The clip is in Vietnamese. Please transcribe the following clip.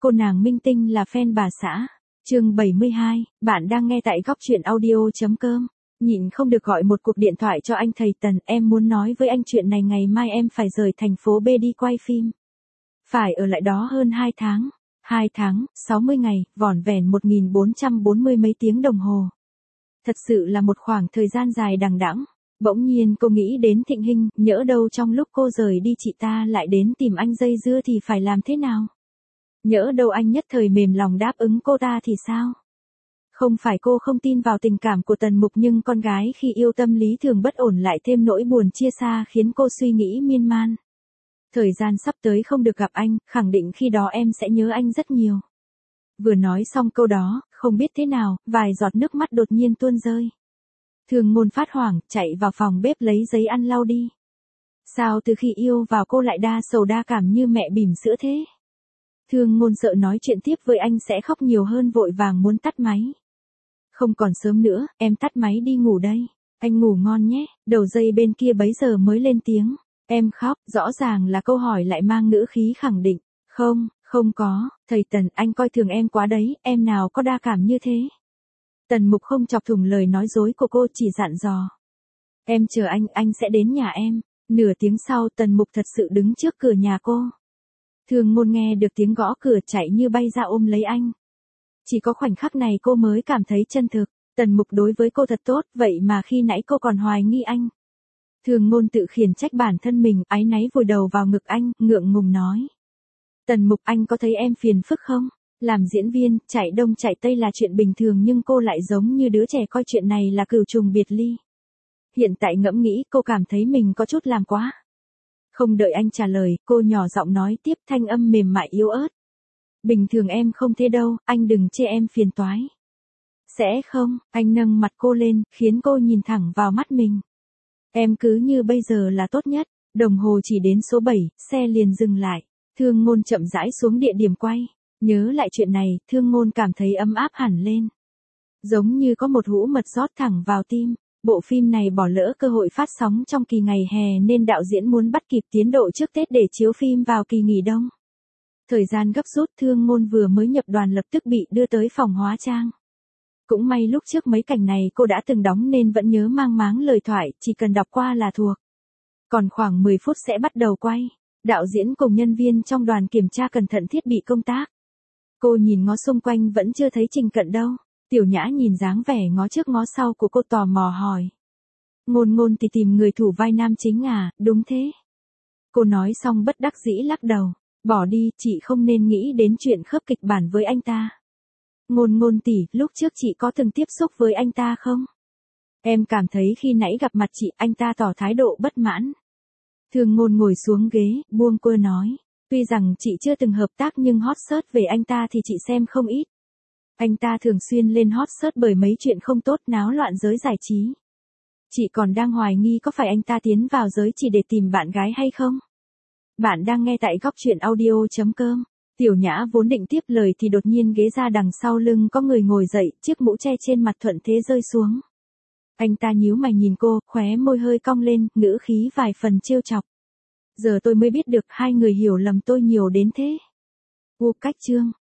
Cô nàng minh tinh là fan bà xã. Chương 72, bạn đang nghe tại góc truyện audio.com. Nhịn không được gọi một cuộc điện thoại cho anh thầy Tần, em muốn nói với anh chuyện này, ngày mai em phải rời thành phố B đi quay phim. Phải ở lại đó hơn 2 tháng. 2 tháng, 60 ngày, vỏn vẹn 1440 mấy tiếng đồng hồ. Thật sự là một khoảng thời gian dài đằng đẵng. Bỗng nhiên cô nghĩ đến Thịnh Hinh, nhỡ đâu trong lúc cô rời đi chị ta lại đến tìm anh dây dưa thì phải làm thế nào? Nhỡ đâu anh nhất thời mềm lòng đáp ứng cô ta thì sao? Không phải cô không tin vào tình cảm của Tần Mục, nhưng con gái khi yêu tâm lý thường bất ổn, lại thêm nỗi buồn chia xa khiến cô suy nghĩ miên man. Thời gian sắp tới không được gặp anh, khẳng định khi đó em sẽ nhớ anh rất nhiều. Vừa nói xong câu đó, không biết thế nào, vài giọt nước mắt đột nhiên tuôn rơi. Thường Ngôn phát hoảng, chạy vào phòng bếp lấy giấy ăn lau đi. Sao từ khi yêu vào cô lại đa sầu đa cảm như mẹ bỉm sữa thế? Thường Ngôn sợ nói chuyện tiếp với anh sẽ khóc nhiều hơn, vội vàng muốn tắt máy. Không còn sớm nữa, em tắt máy đi ngủ đây. Anh ngủ ngon nhé. Đầu dây bên kia bấy giờ mới lên tiếng. Em khóc, rõ ràng là câu hỏi lại mang ngữ khí khẳng định. Không, không có, thầy Tần, anh coi thường em quá đấy, em nào có đa cảm như thế. Tần Mục không chọc thủng lời nói dối của cô, chỉ dặn dò. Em chờ anh sẽ đến nhà em. Nửa tiếng sau, Tần Mục thật sự đứng trước cửa nhà cô. Thường Ngôn nghe được tiếng gõ cửa, chạy như bay ra ôm lấy anh. Chỉ có khoảnh khắc này cô mới cảm thấy chân thực. Tần Mục đối với cô thật tốt, vậy mà khi nãy cô còn hoài nghi anh. Thường Ngôn tự khiển trách bản thân mình, áy náy vùi đầu vào ngực anh, ngượng ngùng nói. Tần Mục, anh có thấy em phiền phức không? Làm diễn viên, chạy đông chạy tây là chuyện bình thường, nhưng cô lại giống như đứa trẻ coi chuyện này là cừu trùng biệt ly. Hiện tại ngẫm nghĩ, cô cảm thấy mình có chút làm quá. Không đợi anh trả lời, cô nhỏ giọng nói tiếp, thanh âm mềm mại yếu ớt. Bình thường em không thế đâu, anh đừng chê em phiền toái. Sẽ không, anh nâng mặt cô lên, khiến cô nhìn thẳng vào mắt mình. Em cứ như bây giờ là tốt nhất. Đồng hồ chỉ đến số 7, xe liền dừng lại. Thương Ngôn chậm rãi xuống địa điểm quay. Nhớ lại chuyện này, Thương Ngôn cảm thấy ấm áp hẳn lên. Giống như có một hũ mật rót thẳng vào tim. Bộ phim này bỏ lỡ cơ hội phát sóng trong kỳ ngày hè nên đạo diễn muốn bắt kịp tiến độ trước Tết để chiếu phim vào kỳ nghỉ đông. Thời gian gấp rút, Thương Ngôn vừa mới nhập đoàn lập tức bị đưa tới phòng hóa trang. Cũng may lúc trước mấy cảnh này cô đã từng đóng nên vẫn nhớ mang máng lời thoại, chỉ cần đọc qua là thuộc. Còn khoảng 10 phút sẽ bắt đầu quay. Đạo diễn cùng nhân viên trong đoàn kiểm tra cẩn thận thiết bị công tác. Cô nhìn ngó xung quanh vẫn chưa thấy Trình Cận đâu. Tiểu Nhã nhìn dáng vẻ ngó trước ngó sau của cô tò mò hỏi. Ngôn thì tìm người thủ vai nam chính à? Đúng thế. Cô nói xong bất đắc dĩ lắc đầu. Bỏ đi, chị không nên nghĩ đến chuyện khớp kịch bản với anh ta. Ngôn tỷ, lúc trước chị có từng tiếp xúc với anh ta không? Em cảm thấy khi nãy gặp mặt chị, anh ta tỏ thái độ bất mãn. Thường Ngôn ngồi xuống ghế, buông cua nói. Tuy rằng chị chưa từng hợp tác nhưng hot search về anh ta thì chị xem không ít. Anh ta thường xuyên lên hot search bởi mấy chuyện không tốt náo loạn giới giải trí. Chị còn đang hoài nghi có phải anh ta tiến vào giới chỉ để tìm bạn gái hay không? Bạn đang nghe tại góc truyện audio.com. Tiểu Nhã vốn định tiếp lời thì đột nhiên ghế ra đằng sau lưng có người ngồi dậy, chiếc mũ che trên mặt thuận thế rơi xuống. Anh ta nhíu mày nhìn cô, khóe môi hơi cong lên, ngữ khí vài phần trêu chọc. Giờ tôi mới biết được hai người hiểu lầm tôi nhiều đến thế. Cách chương